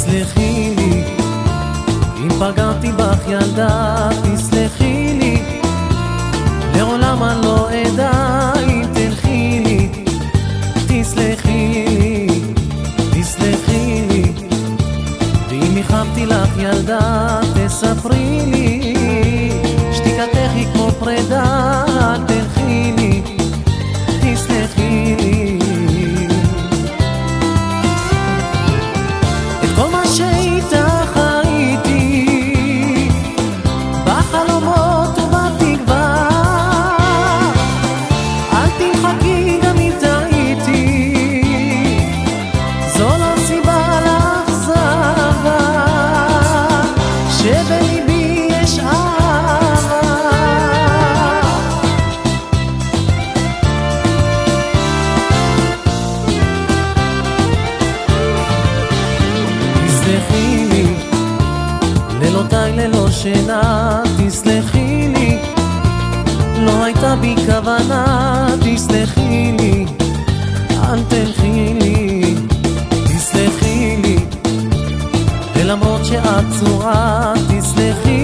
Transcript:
תסלחי לי, אם פגעתי בך ילדה, תסלחי לי, לעולם אני לא אדע אם תלכי לי. תסלחי לי, תסלחי לי, ואם ניחמתי לך ילדה, תספרי לי, שתיקתך היא כמו פרידה, אל תלכי לי, תסלחי לי. את כל מה שאיתך הייתי, בחלומות ובתקווה, אל תמחקי גם אם טעיתי, זו לא סיבה לאכזבה, שבליבי יש אהבה. תסלחי לי, לילותיי ללא שינה, תסלחי לי, לא הייתה בי כוונה, תסלחי לי, אל תלכי לי, תסלחי לי, ולמרות שאת צורה, תסלחי